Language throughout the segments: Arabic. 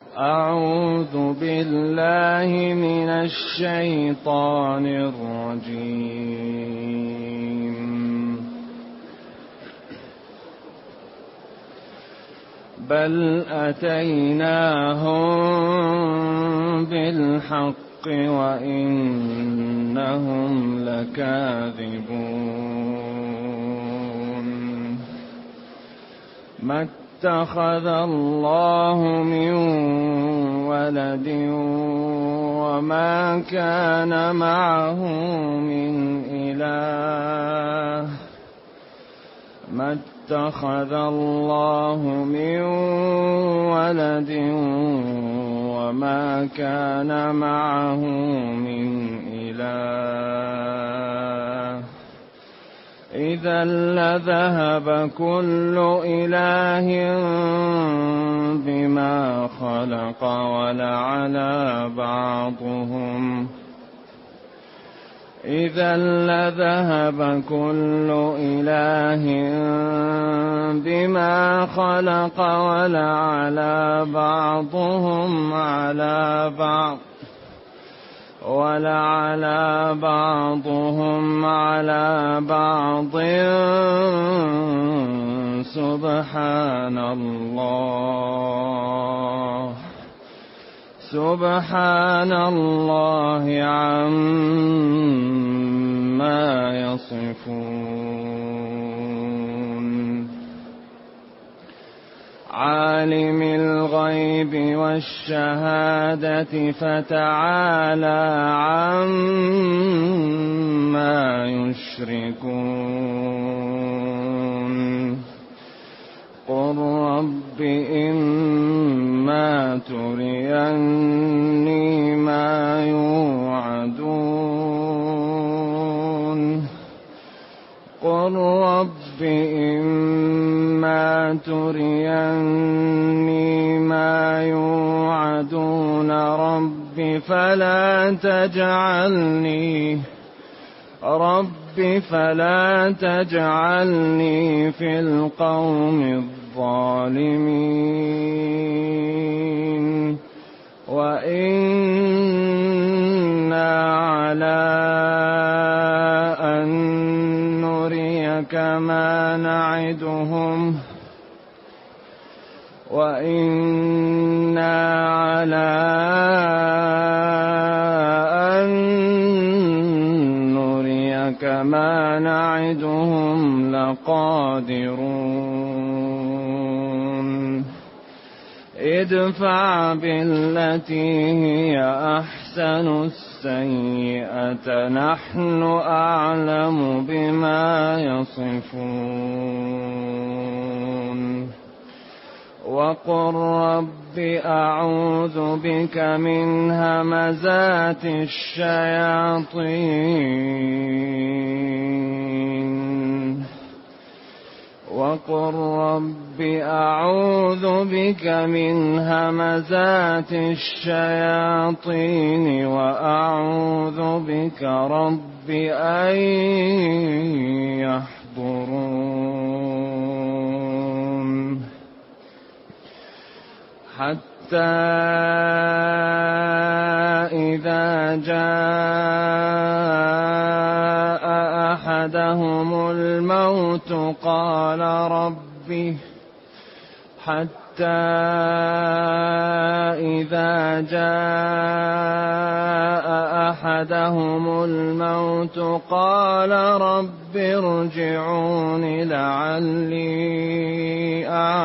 أعوذ بالله من الشيطان الرجيم. بل أتيناهم بالحق وإنهم لكاذبون. ما اتخذ الله من ولد وما كان معه من إله. ما اتخذ الله من ولد وما كان معه من إله. إذا لذهب كل إله بما خلق ولعلى بعضهم إذا لذهب كل إله بما خلق ولعلى بعضهم على بعض سبحان الله عما يصفون. عالم الغيب والشهادة فتعالى عما يشركون. قل رب إما تريني ما يوعدون قل رب إما تريني ما يوعدون فلا تجعلني في القوم الظالمين. وإنا على أن نريك ما نعدهم لقادرون. ادفع بالتي هي أحسن السيئة نحن أعلم بما يصفون. وقل رب أعوذ بك من همزات الشياطين وأعوذ بك رب أن يحضرون. حتى إذا جاء أحدهم الموت قال رب ارجعون لعلي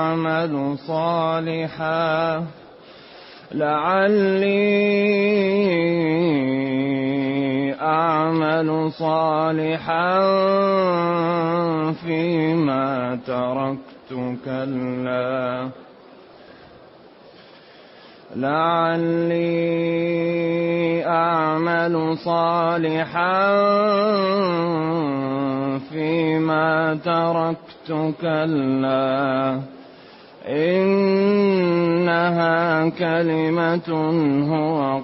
أعمل صالحا فيما تركت كلا إنها كلمة هو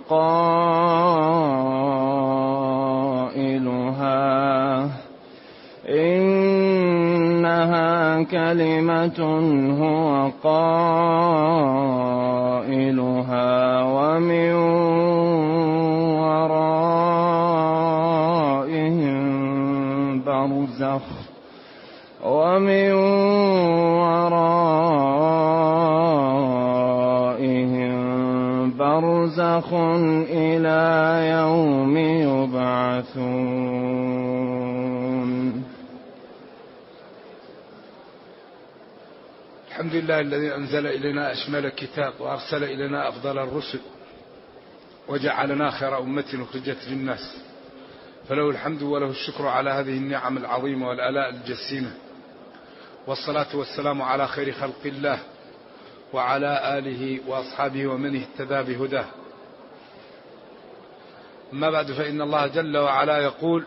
قائلها ومن ورائهم برزخ إلى يوم يبعثون. الحمد لله الذي أنزل إلينا أشمل الكتاب وأرسل إلينا أفضل الرسل وجعلنا خير أمة أخرجت للناس، فله الحمد وله الشكر على هذه النعم العظيمة والآلاء الجسيمة، والصلاة والسلام على خير خلق الله وعلى آله وأصحابه ومن اهتدى بهداه. أما بعد، فإن الله جل وعلا يقول: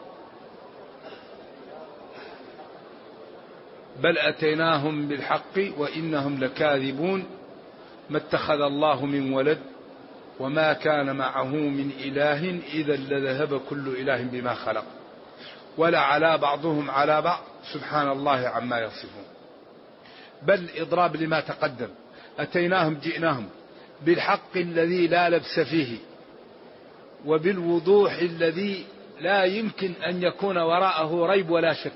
بل أتيناهم بالحق وإنهم لكاذبون ما اتخذ الله من ولد وما كان معه من إله إذا لذهب كل إله بما خلق ولعلى بعضهم على بعض سبحان الله عما يصفون. بل إضراب لما تقدم، أتيناهم جئناهم بالحق الذي لا لبس فيه وبالوضوح الذي لا يمكن أن يكون وراءه ريب ولا شك.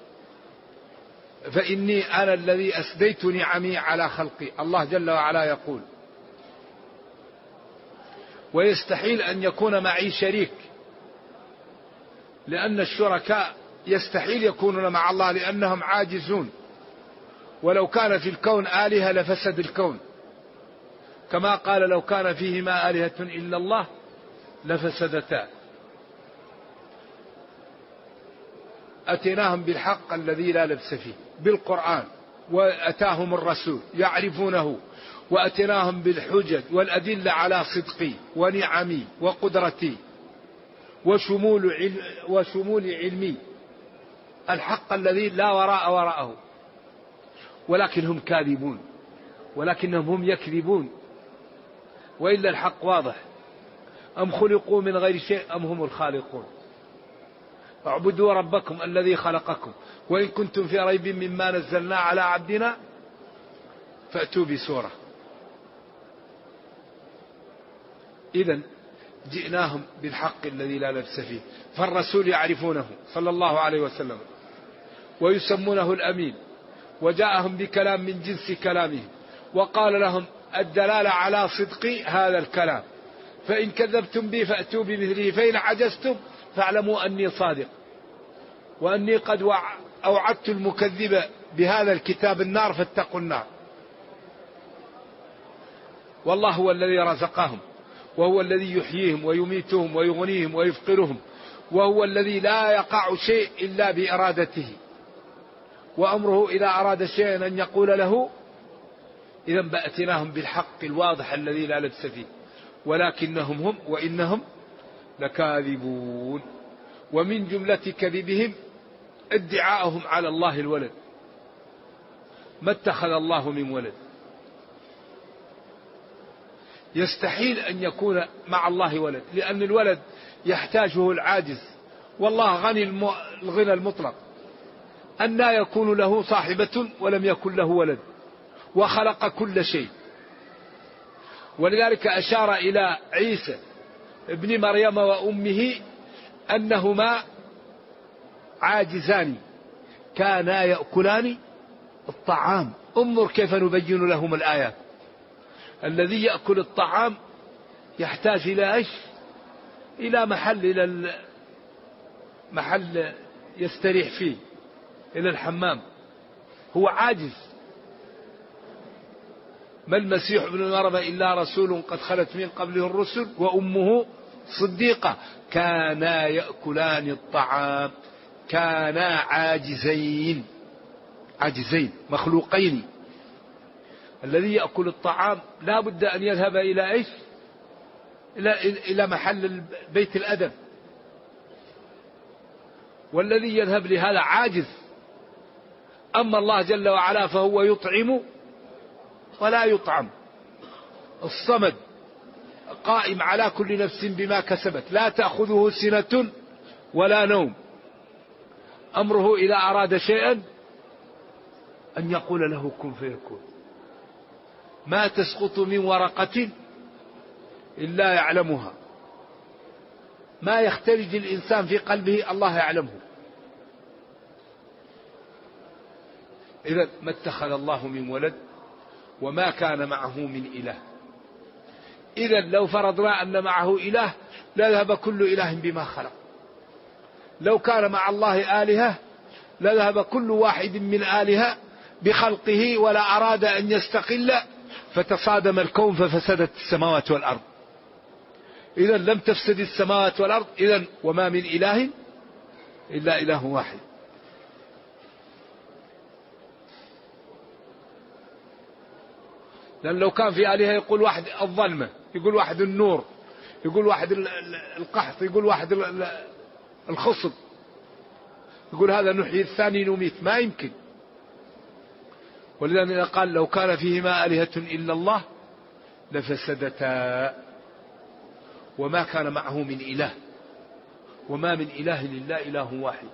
فإني أنا الذي أسديت نعمي على خلقي، الله جل وعلا يقول، ويستحيل أن يكون معي شريك، لأن الشركاء يستحيل يكونون مع الله لأنهم عاجزون، ولو كان في الكون آلهة لفسد الكون، كما قال: لو كان فيهما آلهة إلا الله لفسدتا. أتيناهم بالحق الذي لا لبس فيه، بالقرآن، وأتاهم الرسول يعرفونه، وأتيناهم بالحجج والأدلة على صدقي ونعمي وقدرتي وشمول علمي، الحق الذي لا وراء وراءه، ولكن هم كاذبون، ولكنهم هم يكذبون، وإلا الحق واضح: أم خلقوا من غير شيء أم هم الخالقون، اعبدوا ربكم الذي خلقكم وإن كنتم في ريب مما نزلنا على عبدنا فأتوا بسورة. إذن جئناهم بالحق الذي لا لبس فيه، فالرسول يعرفونه صلى الله عليه وسلم ويسمونه الأمين، وجاءهم بكلام من جنس كلامه، وقال لهم الدلالة على صدق هذا الكلام، فإن كذبتم بي فأتوا بمثله، فإن عجزتم فاعلموا أني صادق، وأني قد أوعدت المكذب بهذا الكتاب النار فاتقوا النار. والله هو الذي رزقهم، وهو الذي يحييهم ويميتهم ويغنيهم ويفقرهم، وهو الذي لا يقع شيء إلا بإرادته، وأمره إذا أراد شيئا أن يقول له. إذا بأتناهم بالحق الواضح الذي لا لبس فيه، ولكنهم هم وإنهم لكاذبون. ومن جملة كذبهم ادعاءهم على الله الولد، ما اتخذ الله من ولد، يستحيل أن يكون مع الله ولد، لأن الولد يحتاجه العاجز، والله غني الغنى المطلق، أن لا يكون له صاحبة ولم يكن له ولد، وخلق كل شيء. ولذلك أشار إلى عيسى ابن مريم وأمه أنهما عاجزان كانا يأكلان الطعام. انظر كيف نبين لهم الآيات. الذي يأكل الطعام يحتاج إلى إيش؟ إلى محل يستريح فيه، إلى الحمام، هو عاجز. ما المسيح ابن مريم إلا رسول قد خلت من قبله الرسل وأمه صديقة كانا يأكلان الطعام، كانا عاجزين مخلوقين. الذي يأكل الطعام لا بد أن يذهب إلى إيش؟ إلى محل بيت الأدب، والذي يذهب لهذا عاجز. أما الله جل وعلا فهو يطعم ولا يطعم، الصمد قائم على كل نفس بما كسبت، لا تأخذه سنة ولا نوم، أمره إذا أراد شيئا أن يقول له كن فيكون. ما تسقط من ورقة إلا يعلمها، ما يختلج الإنسان في قلبه الله يعلمه. إذن ما اتخذ الله من ولد وما كان معه من إله. إذن لو فرضنا أن معه إله لذهب كل إله بما خلق. لو كان مع الله آلهة لذهب كل واحد من آلهة بخلقه ولا أراد أن يستقل فتصادم الكون ففسدت السماوات والأرض. إذن لم تفسد السماوات والأرض. إذن وما من إله إلا إله واحد. لأن لو كان في آلهة يقول واحد الظلمة، يقول واحد النور، يقول واحد القحط، يقول واحد الخصب، يقول هذا نحيي الثاني نميت، ما يمكن. ولذلك قال لو كان فيهما آلهة إلا الله لفسدتا وما كان معه من إله وما من إله إلا إله واحد.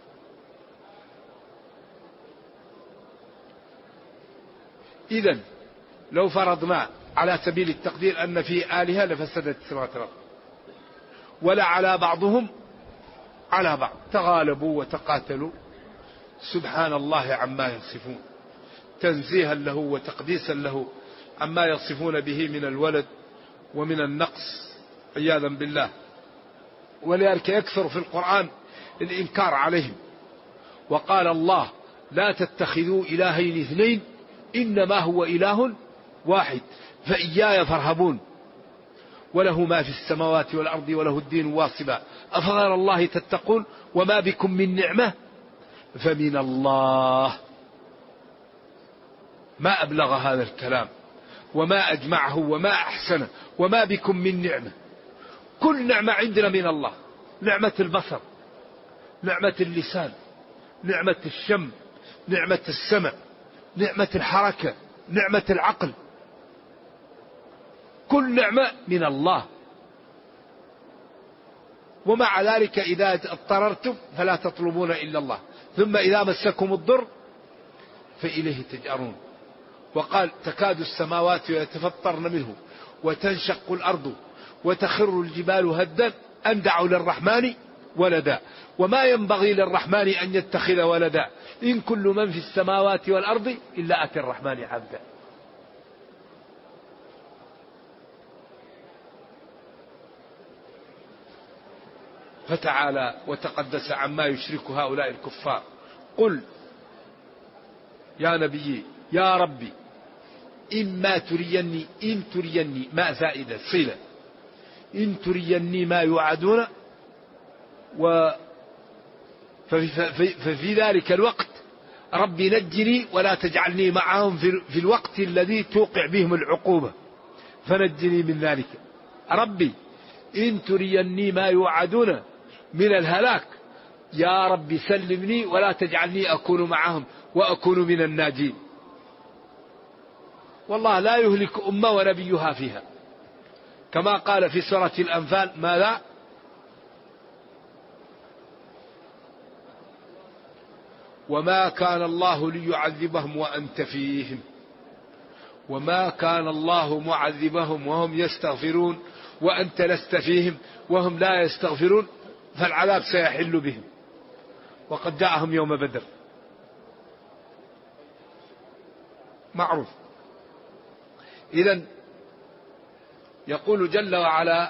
إذن لو فرضنا على سبيل التقدير أن في آلهة لفسدت السماوات والأرض، ولا على بعضهم على بعض، تغالبوا وتقاتلوا سبحان الله عما يصفون، تنزيها له وتقديسا له عما يصفون به من الولد ومن النقص عياذا بالله. ولذلك يكثر في القرآن الإنكار عليهم. وقال الله لا تتخذوا إلهين اثنين إنما هو إله واحد فإياي فارهبون وله ما في السماوات والأرض وله الدين واصبا أفغير الله تتقون وما بكم من نعمة فمن الله. ما أبلغ هذا الكلام وما أجمعه وما أحسنه. وما بكم من نعمة، كل نعمة عندنا من الله. نعمة البصر، نعمة اللسان، نعمة الشم، نعمة السمع، نعمة الحركة، نعمة العقل، كل نعمة من الله. ومع ذلك إذا اضطررتم فلا تطلبون إلا الله ثم إذا مسكم الضر فإليه تجأرون. وقال تكاد السماوات يتفطرن منه وتنشق الأرض وتخر الجبال هدا أن دعوا للرحمن ولدا وما ينبغي للرحمن أن يتخذ ولدا إن كل من في السماوات والأرض إلا أتى الرحمن عبدا. فتعالى وتقدس عما يشرك هؤلاء الكفار. قل يا نبي يا ربي إما تريني، إن تريني ما زائدة صلة، إن تريني ما يوعدون ففي ذلك الوقت ربي نجني ولا تجعلني معهم في الوقت الذي توقع بهم العقوبة فنجني من ذلك. ربي إن تريني ما يوعدون من الهلاك يا ربي سلمني ولا تجعلني أكون معهم وأكون من الناجين. والله لا يهلك أمة ونبيها فيها كما قال في سورة الأنفال ماذا؟ وما كان الله ليعذبهم وأنت فيهم وما كان الله معذبهم وهم يستغفرون وأنت لست فيهم وهم لا يستغفرون فالعذاب سيحل بهم وقد جاءهم يوم بدر معروف. إذن يقول جل وعلا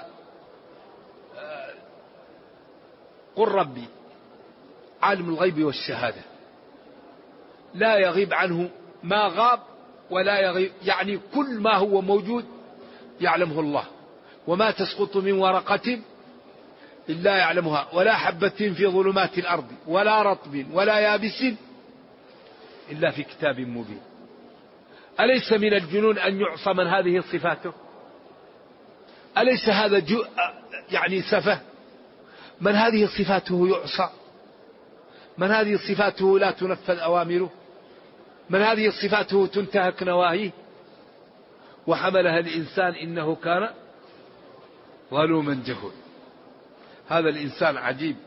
قل ربي عالم الغيب والشهادة لا يغيب عنه ما غاب ولا يغيب، يعني كل ما هو موجود يعلمه الله. وما تسقط من ورقة إلا يعلمها ولا حبة في ظلمات الأرض ولا رطب ولا يابس إلا في كتاب مبين. أليس من الجنون أن يعصى من هذه صفاته؟ أليس هذا يعني سفه؟ من هذه صفاته يعصى؟ من هذه صفاته لا تنفذ أوامره؟ من هذه صفاته تنتهك نواهيه؟ وحملها الإنسان إنه كان ظلوما جهولا. هذا الإنسان عجيب.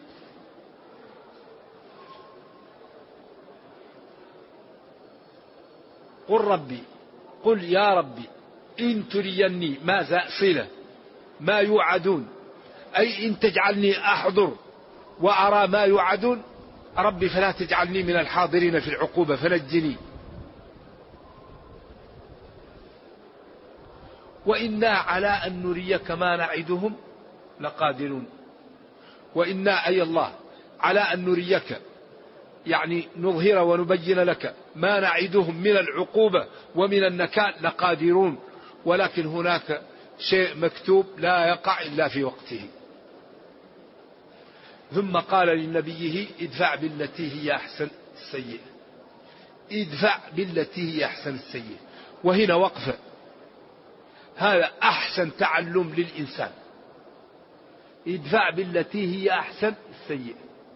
قل ربي قل يا ربي إن تريني ماذا صلة ما يوعدون أي إن تجعلني أحضر وأرى ما يوعدون ربي فلا تجعلني من الحاضرين في العقوبة فنجني وإنا على أن نريك ما نعدهم لقادرون. وإنا أي الله على أن نريك، يعني نظهر ونبين لك ما نعدهم من العقوبة ومن النكال لقادرون، ولكن هناك شيء مكتوب لا يقع إلا في وقته. ثم قال لنبيه ادفع بالتي هي أحسن السيئة. ادفع بالتي هي أحسن السيئة، وهنا وقفة. هذا أحسن تعلم للإنسان، ادفع بالتي هي أحسن السيئة.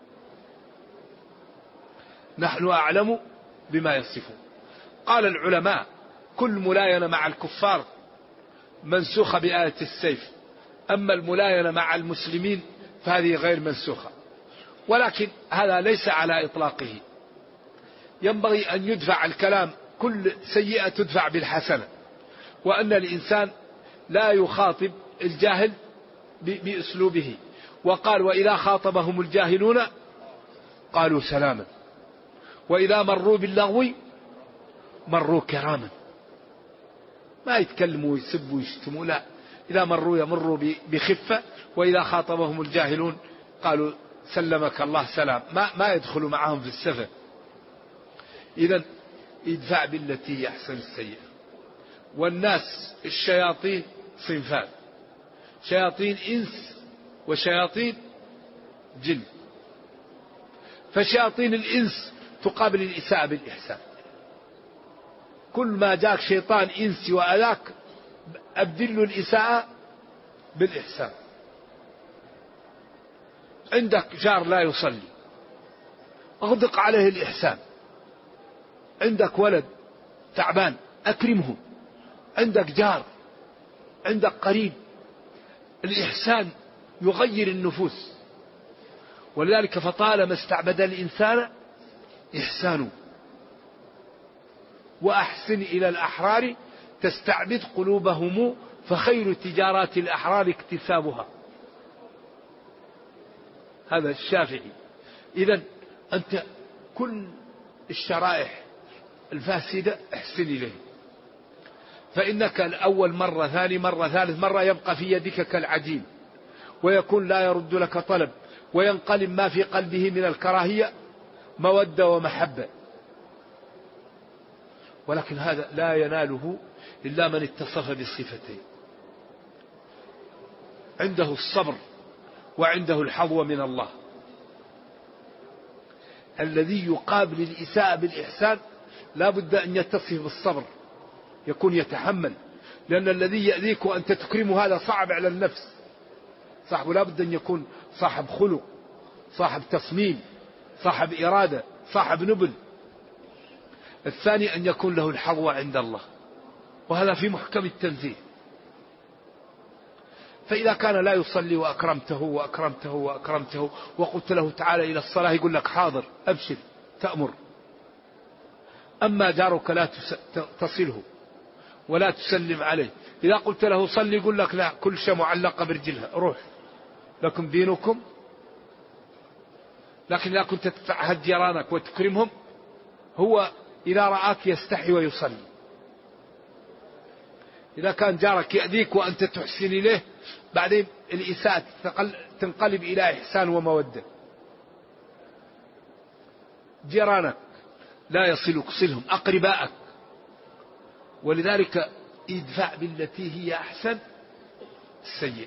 نحن أعلم بما يصفون. قال العلماء كل ملاينة مع الكفار منسوخة بآية السيف، أما الملاينة مع المسلمين فهذه غير منسوخة، ولكن هذا ليس على إطلاقه. ينبغي أن يدفع الكلام، كل سيئة تدفع بالحسنة، وأن الإنسان لا يخاطب الجاهل بأسلوبه. وقال وإذا خاطبهم الجاهلون قالوا سلاما وإذا مروا باللغو مروا كراما. ما يتكلموا ويسبوا ويشتموا، لا، إذا مروا يمروا بخفة، وإذا خاطبهم الجاهلون قالوا سلمك الله سلام، ما يدخلوا معهم في السفة. إذن ادفع بالتي هي أحسن السيئة. والناس الشياطين صنفان، شياطين إنس وشياطين جن. فشياطين الإنس تقابل الإساءة بالإحسان. كل ما جاك شيطان إنسي وأذاك أبدل له الإساءة بالإحسان. عندك جار لا يصلي، أغدق عليه الإحسان. عندك ولد تعبان أكرمه. عندك جار، عندك قريب، الإحسان يغير النفوس. ولذلك فطالما استعبد الإنسان إحسانه. وأحسن إلى الأحرار تستعبد قلوبهم فخير تجارات الأحرار اكتسابها. هذا الشافعي. إذن أنت كل الشرائح الفاسدة احسن إليه، فإنك الأول مرة، ثاني مرة، ثالث مرة يبقى في يدك كالعجين، ويكون لا يرد لك طلب، وينقلب ما في قلبه من الكراهية مودة ومحبة. ولكن هذا لا يناله إلا من اتصف بالصفتين، عنده الصبر وعنده الحظوة من الله. الذي يقابل الإساءة بالإحسان لا بد أن يتصف بالصبر، يكون يتحمل، لأن الذي يأذيك وأنت تكرمه هذا صعب على النفس. صاحبه لا بد أن يكون صاحب خلق، صاحب تصميم، صاحب إرادة، صاحب نبل. الثاني أن يكون له الحظوة عند الله، وهذا في محكم التنزيل. فإذا كان لا يصلي وأكرمته وأكرمته وأكرمته وقلت له تعالى إلى الصلاة يقول لك حاضر أبشر تأمر. أما جارك لا تصله ولا تسلم عليه، إذا قلت له صلي يقول لك لا، كل شيء معلقة برجلها، روح لكم دينكم. لكن إذا كنت تتعهد جيرانك وتكرمهم، هو إذا رآك يستحي ويصلي. إذا كان جارك يأذيك وأنت تحسن إليه، بعدين الإساءة تنقلب إلى إحسان ومودة. جيرانك لا يصلك صلهم، أقرباءك. ولذلك ادفع بالتي هي أحسن السيئة.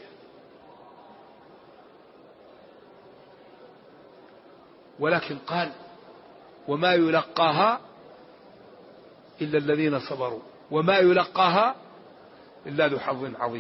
ولكن قال وما يلقاها إلا الذين صبروا وما يلقاها إلا ذو حظ عظيم.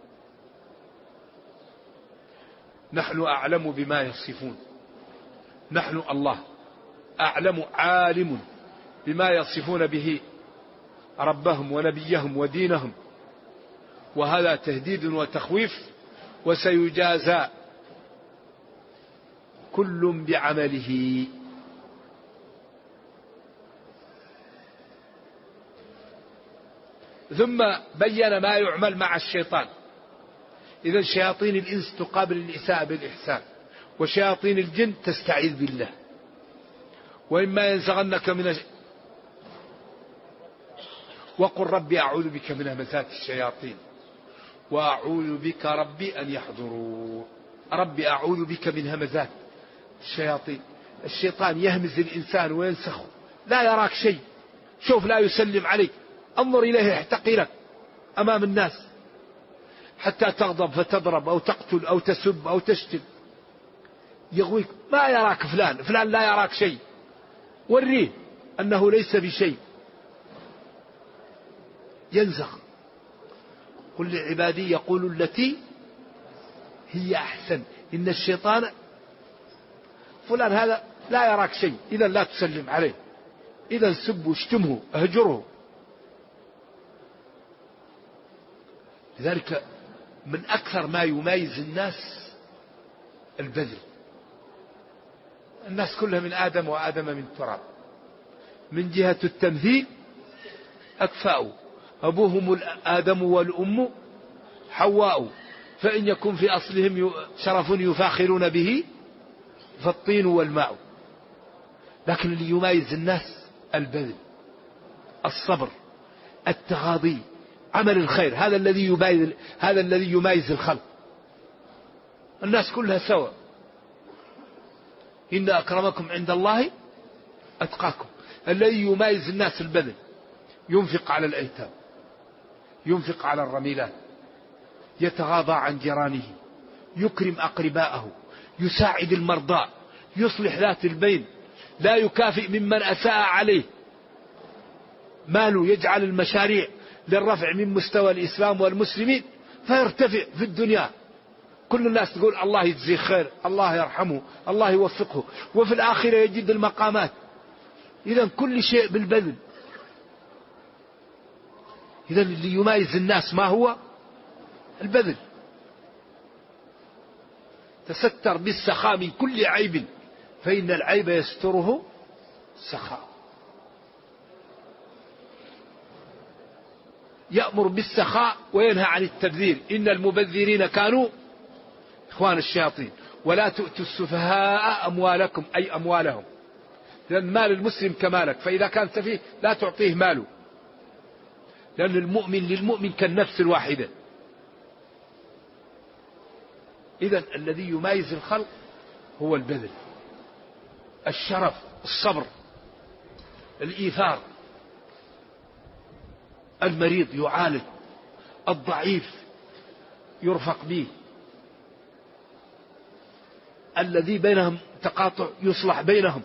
نحن أعلم بما يصفون. نحن الله أعلم، عالم بما يصفون به ربهم ونبيهم ودينهم. وهذا تهديد وتخويف، وسيجازى كل بعمله. ثم بين ما يعمل مع الشيطان. إذا شياطين الإنس تقابل الإساءة بالإحسان، وشياطين الجن تستعيذ بالله. وإما ينزغنك من وقل ربي أعوذ بك من همزات الشياطين وأعوذ بك ربي أن يحضرون. ربي أعوذ بك من همزات الشياطين. الشيطان يهمز الإنسان وينسخه، لا يراك شيء، شوف لا يسلم عليك، انظر إليه يحتقرك أمام الناس حتى تغضب فتضرب أو تقتل أو تسب أو تشتم، يغويك، ما يراك فلان لا يراك شيء، وريه أنه ليس بشيء، ينزخ. قل لعبادي يقولوا التي هي أحسن إن الشيطان فلان هذا لا يراك شيء، إذا لا تسلم عليه، إذا سبه اشتمه اهجره. لذلك من أكثر ما يميز الناس البذل. الناس كلها من آدم وآدم من تراب. من جهة التمثيل أكفاء، أبوهم آدم والأم حواء، فإن يكن في أصلهم شرف يفاخرون به فالطين والماء. لكن اللي يميز الناس البذل، الصبر، التغاضي، عمل الخير، هذا الذي يميز الخلق. الناس كلها سواء، إن أكرمكم عند الله أتقاكم. الذي يميز الناس البذل، ينفق على الأيتام، ينفق على الرميلات، يتغاضى عن جيرانه، يكرم أقرباءه، يساعد المرضى، يصلح ذات البين، لا يكافئ ممن أساء عليه. ماله يجعل المشاريع للرفع من مستوى الإسلام والمسلمين فيرتفع في الدنيا، كل الناس تقول الله يجزيه خير، الله يرحمه، الله يوفقه، وفي الآخرة يجد المقامات. إذا كل شيء بالبذل. إذا اللي يميز الناس ما هو؟ البذل. تستر بالسخاء من كل عيب فإن العيب يستره السخاء. يأمر بالسخاء وينهى عن التبذير. إن المبذرين كانوا إخوان الشياطين. ولا تؤتوا السفهاء أموالكم أي أموالهم، لأن مال المسلم كمالك، فإذا كان سفيه لا تعطيه ماله، لأن المؤمن للمؤمن كالنفس الواحدة. إذن الذي يميز الخلق هو البذل، الشرف، الصبر، الإيثار. المريض يعالج، الضعيف يرفق به، الذي بينهم تقاطع يصلح بينهم،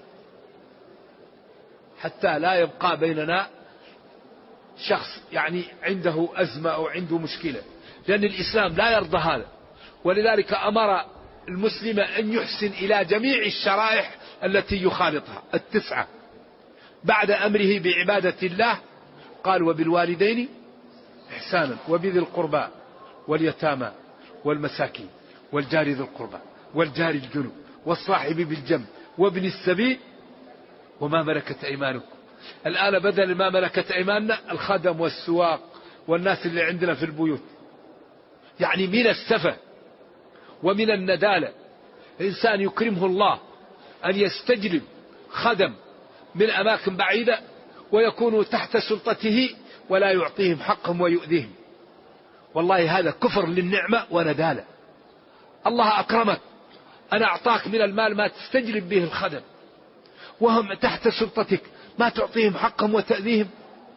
حتى لا يبقى بيننا شخص يعني عنده أزمة أو عنده مشكلة، لأن الإسلام لا يرضى هذا. ولذلك أمر المسلم أن يحسن إلى جميع الشرائح التي يخالطها 9. بعد أمره بعبادة الله قال وبالوالدين إحسانا وبذي القربى واليتامى والمساكين والجار ذي القربى والجار الجنوب والصاحب بالجنب وابن السبيل وما ملكت أيمانكم. الآن بدل ما ملكت أيماننا الخدم والسواق والناس اللي عندنا في البيوت، يعني من السفة ومن الندالة إنسان يكرمه الله أن يستجلب خدم من أماكن بعيدة ويكونوا تحت سلطته ولا يعطيهم حقهم ويؤذيهم. والله هذا كفر للنعمة وندالة. الله أكرمك، أنا أعطاك من المال ما تستجلب به الخدم وهم تحت سلطتك، ما تعطيهم حقهم وتأذيهم.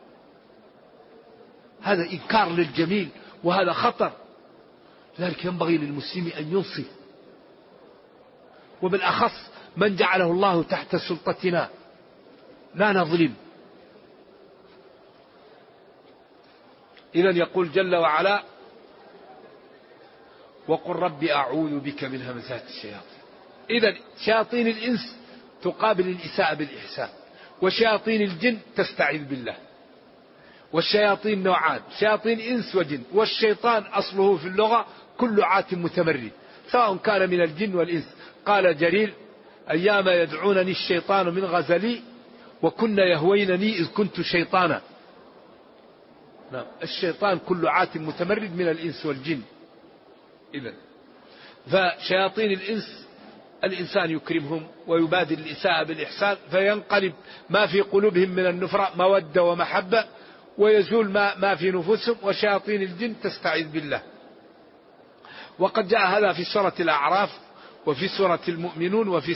هذا إنكار للجميل وهذا خطر. لذلك ينبغي للمسلم أن ينصف، وبالأخص من جعله الله تحت سلطتنا، لا نظلم. إذن يقول جل وعلا وقل ربي أعوذ بك من همزات الشياطين. إذن شياطين الإنس تقابل الإساءة بالإحسان، وشياطين الجن تستعيذ بالله. والشياطين نوعان، شياطين إنس وجن. والشيطان أصله في اللغة كل عات متمرد، سواء كان من الجن والإنس. قال جرير أيام يدعونني الشيطان من غزلي وكن يهوينني إذ كنت شيطانا. نعم، الشيطان كل عات متمرد من الإنس والجن. إذن فشياطين الإنس الإنسان يكرمهم ويبادل الإساءة بالإحسان فينقلب ما في قلوبهم من النفرة مودة ومحبة ويزول ما في نفوسهم. وشياطين الجن تستعيذ بالله وقد جاء هذا في سورة الأعراف وفي سورة المؤمنون وفي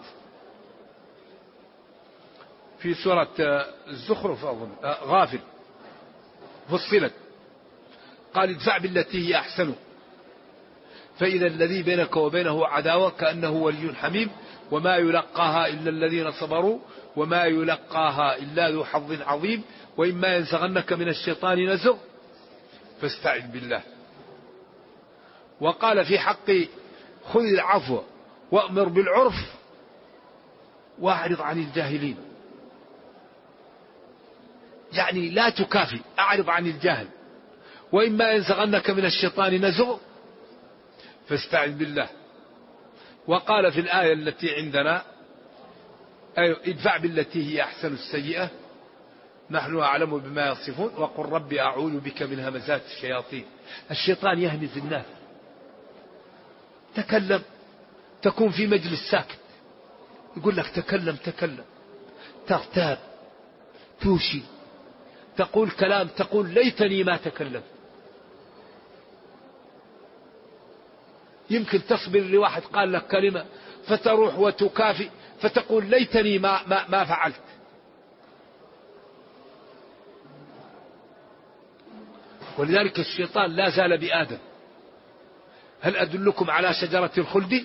سورة الزخرف أظن غافل فصلت. قال ادفع بالتي هي أحسن فإذا الذي بينك وبينه عداوة كأنه ولي حميم وما يلقاها إلا الذين صبروا وما يلقاها إلا ذو حظ عظيم وإما ينزغنك من الشيطان نزغ فاستعذ بالله. وقال في حق خذ العفو وأمر بالعرف واعرض عن الجاهلين، يعني لا تكافي، أعرض عن الجاهل. وإما ينزغنك من الشيطان نزغ فاستعذ بالله. وقال في الآية التي عندنا ادفع بالتي هي أحسن السيئة نحن أعلم بما يصفون وقل ربي أعوذ بك من همزات الشياطين. الشيطان يهمز الناس، تكلم، تكون في مجلس ساكت يقول لك تكلم، تغتاب، توشي، تقول كلام تقول ليتني ما تكلم. يمكن تصبر لواحد قال لك كلمة فتروح وتكافئ فتقول ليتني ما فعلت. ولذلك الشيطان لا زال بآدم. هل أدلكم على شجرة الخلد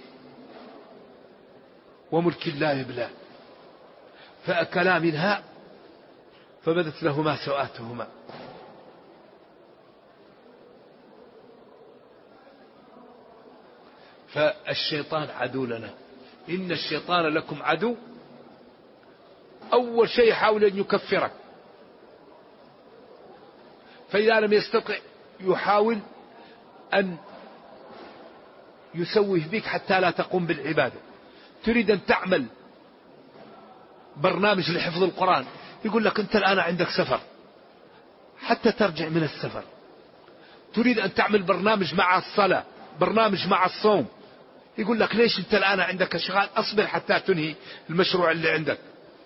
وملك لا يبلى فأكلا منها فبدت لهما سوآتهما. فالشيطان عدو لنا، إن الشيطان لكم عدو. أول شيء يحاول أن يكفرك، فإذا لم يستطع يحاول أن يسويه بك حتى لا تقوم بالعبادة. تريد أن تعمل برنامج لحفظ القرآن يقول لك أنت الآن عندك سفر حتى ترجع من السفر. تريد أن تعمل برنامج مع الصلاة، برنامج مع الصوم، يقول لك ليش أنت الآن عندك أشغال، أصبر حتى تنهي المشروع اللي عندك.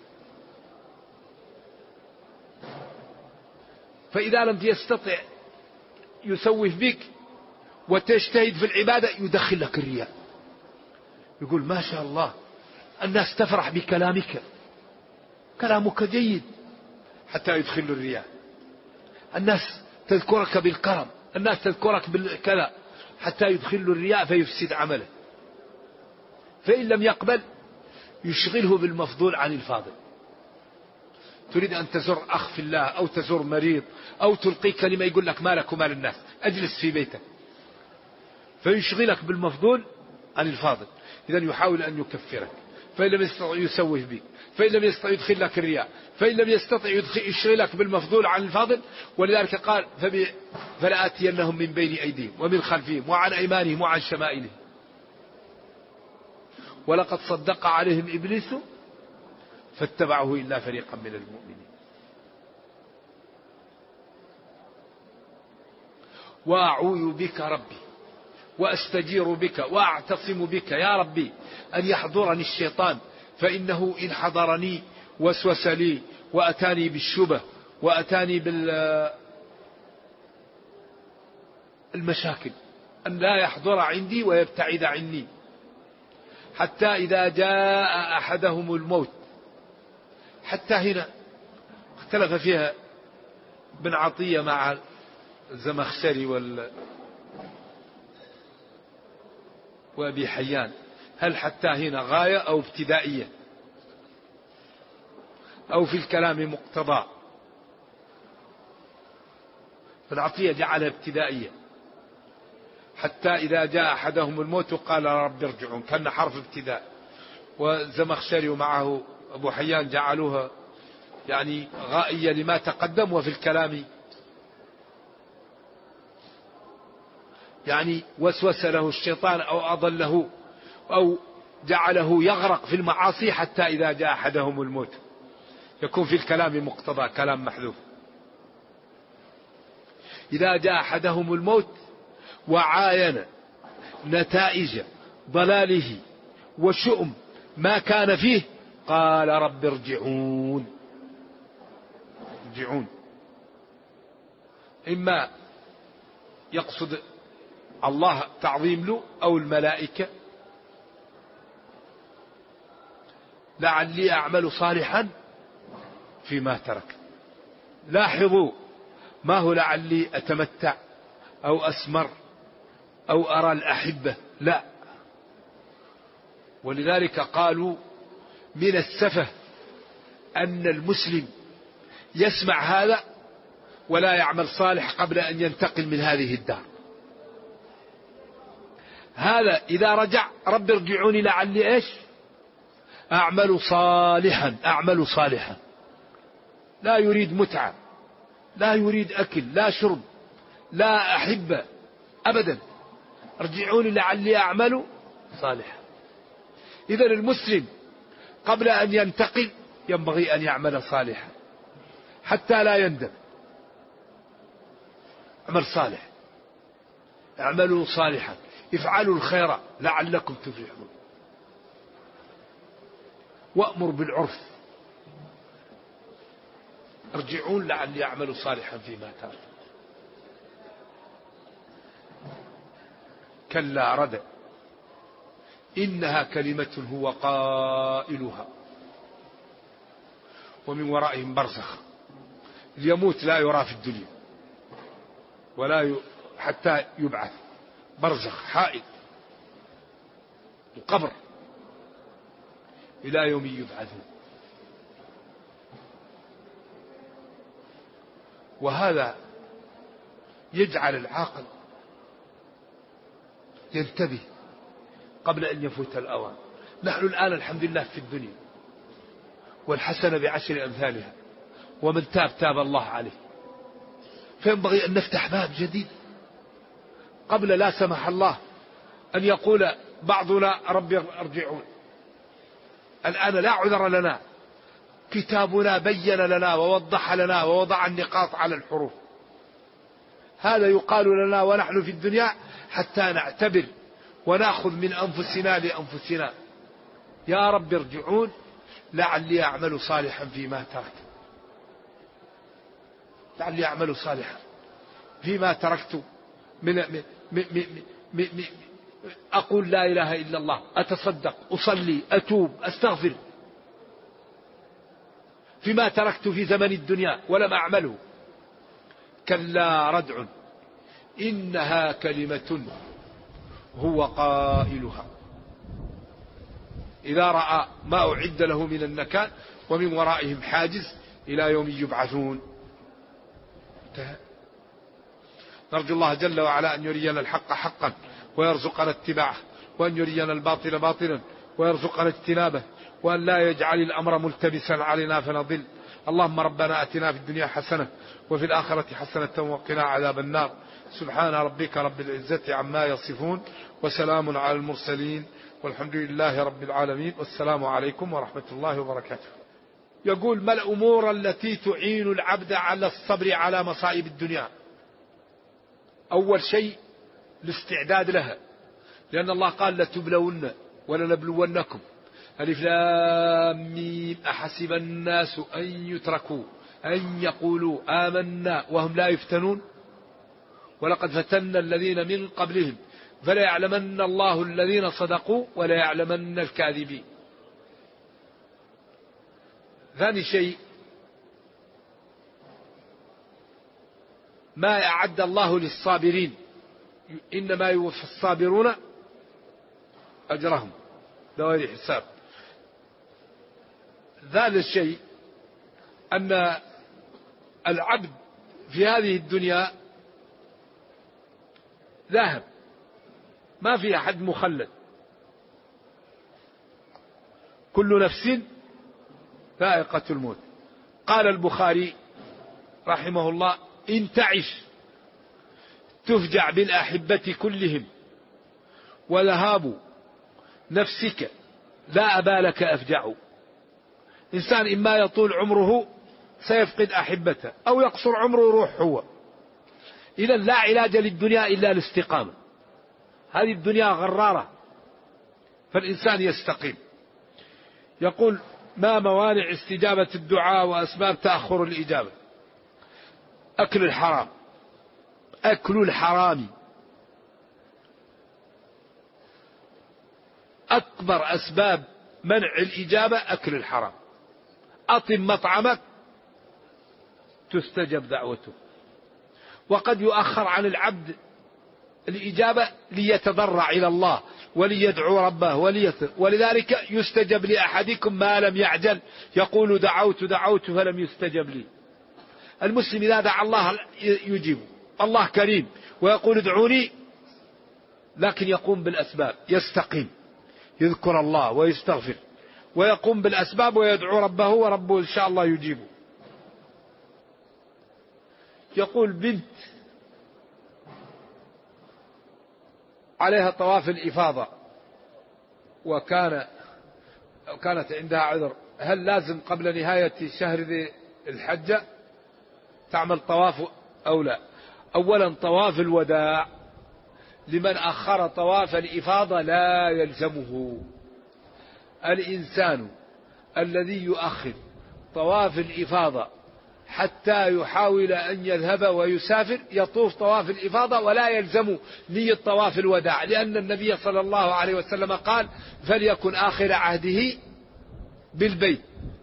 فإذا لم يستطع يسويه بك وتجتهد في العبادة يدخل لك الرياء، يقول ما شاء الله الناس تفرح بكلامك، كلامك جيد، حتى يدخل الرياء. الناس تذكرك بالكرم، الناس تذكرك بالكذا، حتى يدخل الرياء فيفسد عمله. فإن لم يقبل يشغله بالمفضول عن الفاضل. تريد أن تزور أخ في الله أو تزور مريض أو تلقي كلمة يقول لك مالك ومال الناس، أجلس في بيتك، فيشغلك بالمفضول عن الفاضل. إذن يحاول أن يكفرك، فإن لم يستطع يسوه بك، فإن لم يستطع يدخل لك الرياء، فإن لم يستطع يشغلك بالمفضول عن الفاضل. ولذلك قال فلآتينهم من بين أيديهم ومن خلفهم وعن أيمانهم وعن شمائلهم ولقد صدق عليهم إبليس فاتبعه إلا فريقا من المؤمنين. وأعوذ بك ربي وأستجير بك وأعتصم بك يا ربي أن يحضرني الشيطان، فإنه إن حضرني وسوس لي وأتاني بالشبه وأتاني بالمشاكل، أن لا يحضر عندي ويبتعد عني. حتى إذا جاء أحدهم الموت، حتى هنا اختلف فيها ابن عطية مع الزمخشري وأبي حيان، هل حتى هنا غاية أو ابتدائية أو في الكلام مقتضى؟ ابن عطية جعلها ابتدائية، حتى إذا جاء أحدهم الموت قال رب ارجعون، كان حرف ابتداء. والزمخشري ومعه أبو حيان جعلوها يعني غائية لما تقدم، وفي الكلام يعني وسوس له الشيطان أو أضله أو جعله يغرق في المعاصي حتى إذا جاء أحدهم الموت، يكون في الكلام مقتضى، كلام محذوف. إذا جاء أحدهم الموت وعاين نتائج ضلاله وشؤم ما كان فيه قال رب ارجعون. ارجعون إما يقصد الله تعظيم له أو الملائكة. لعلي أعمل صالحا فيما ترك. لاحظوا، ما هو لعلي أتمتع أو أسمر أو أرى الأحبة، لا. ولذلك قالوا من السفه أن المسلم يسمع هذا ولا يعمل صالح قبل أن ينتقل من هذه الدار. هذا إذا رجع رب ارجعوني لعلي إيش أعمل صالحا. لا يريد متعة، لا يريد أكل، لا شرب، لا أحبة أبدا. ارجعوني لعلي أعمل صالحا. إذن المسلم قبل أن ينتقل ينبغي أن يعمل صالحا حتى لا يندم. عمل صالح، اعملوا صالحا، افعلوا الخير لعلكم تفلحون، وأمر بالعرف. ارجعون لعلي أعمل صالحا فيما ترك. كلا ردى إنها كلمة هو قائلها ومن ورائهم برزخ. يموت لا يرى في الدنيا ولا حتى يبعث. برزخ حائل القبر إلى يوم يبعثون. وهذا يجعل العاقل ينتبه قبل أن يفوت الأوان. نحن الآن الحمد لله في الدنيا، والحسنة بعشر أمثالها، ومن تاب الله عليه. فينبغي أن نفتح باب جديد قبل لا سمح الله أن يقول بعضنا ربي ارجعون. الآن لا عذر لنا، كتابنا بين لنا ووضح لنا ووضع النقاط على الحروف. هذا يقال لنا ونحن في الدنيا حتى نعتبر ونأخذ من أنفسنا لأنفسنا. يا رب ارجعون لعلي أعمل صالحا فيما تركت. لعلي أعمل صالحا فيما تركت من أقول لا إله إلا الله، أتصدق، أصلي، أتوب، أستغفر، فيما تركت في زمن الدنيا ولم أعمله. كلا ردع إنها كلمة هو قائلها. إذا رأى ما أعد له من النكال ومن ورائهم حاجز إلى يوم يبعثون. نرجو الله جل وعلا أن يرينا الحق حقا ويرزقنا اتباعه، وأن يرينا الباطل باطلا ويرزقنا اجتنابه، وأن لا يجعل الأمر ملتبسا علينا فنضل. اللهم ربنا أتنا في الدنيا حسنة وفي الآخرة حسنة وقنا عذاب النار. سبحان ربك رب العزة عما يصفون، وسلام على المرسلين، والحمد لله رب العالمين، والسلام عليكم ورحمة الله وبركاته. يقول: ما الأمور التي تعين العبد على الصبر على مصائب الدنيا؟ أول شيء الاستعداد لها، لأن الله قال: لتبلون ولنبلونكم. ألف لام ميم. أحسب الناس أن يتركوا أن يقولوا آمنا وهم لا يفتنون، ولقد فتنا الذين من قبلهم فلا يعلمن الله الذين صدقوا ولا يعلمن الكاذبين. ثاني شيء ما أعد الله للصابرين، إنما يوفى الصابرون أجرهم بغير حساب. ثالث شيء أن العبد في هذه الدنيا ذاهب، ما في أحد مخلد، كل نفس ذائقة الموت. قال البخاري رحمه الله: إن تعش تفجع بالأحبة كلهم، وذهاب نفسك لا أبا لك أفجع. إنسان إما يطول عمره سيفقد أحبته، أو يقصر عمره روح هو. إذن لا علاج للدنيا إلا الاستقامة. هذه الدنيا غرارة، فالإنسان يستقيم. يقول: ما موانع استجابة الدعاء وأسباب تأخر الإجابة؟ أكل الحرام، أكل الحرام أكبر أسباب منع الإجابة أكل الحرام. أطم مطعمك تستجب دعوته. وقد يؤخر عن العبد الإجابة ليتضرع إلى الله وليدعو ربه ولذلك يستجب لأحدكم ما لم يعجل، يقول دعوت فلم يستجب لي. المسلم إذا دعا الله يجيب، الله كريم ويقول ادعوني، لكن يقوم بالأسباب، يستقيم، يذكر الله ويستغفر ويقوم بالأسباب ويدعو ربه وربه إن شاء الله يجيبه. يقول بنت عليها طواف الإفاضة وكانت عندها عذر، هل لازم قبل نهاية شهر ذي الحجة تعمل طواف أو لا؟ أولا طواف الوداع لمن أخر طواف الإفاضة لا يلزمه. الإنسان الذي يؤخر طواف الإفاضة حتى يحاول أن يذهب ويسافر يطوف طواف الإفاضة ولا يلزم نية طواف الوداع، لأن النبي صلى الله عليه وسلم قال فليكن آخر عهده بالبيت.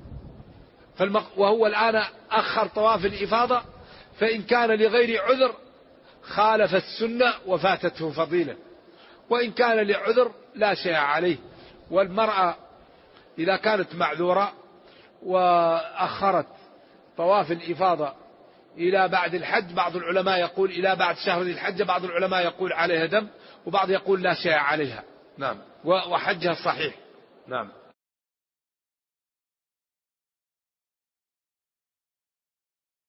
وهو الآن أخر طواف الإفاضة، فإن كان لغير عذر خالف السنة وفاتته فضيلة، وإن كان لعذر لا شيء عليه. والمرأة إذا كانت معذورة وأخرت طواف الإفاضة إلى بعد الحج، بعض العلماء يقول إلى بعد شهر ذي الحجة، بعض العلماء يقول عليها دم، وبعض يقول لا شيء عليها. نعم، وحجها صحيح. نعم.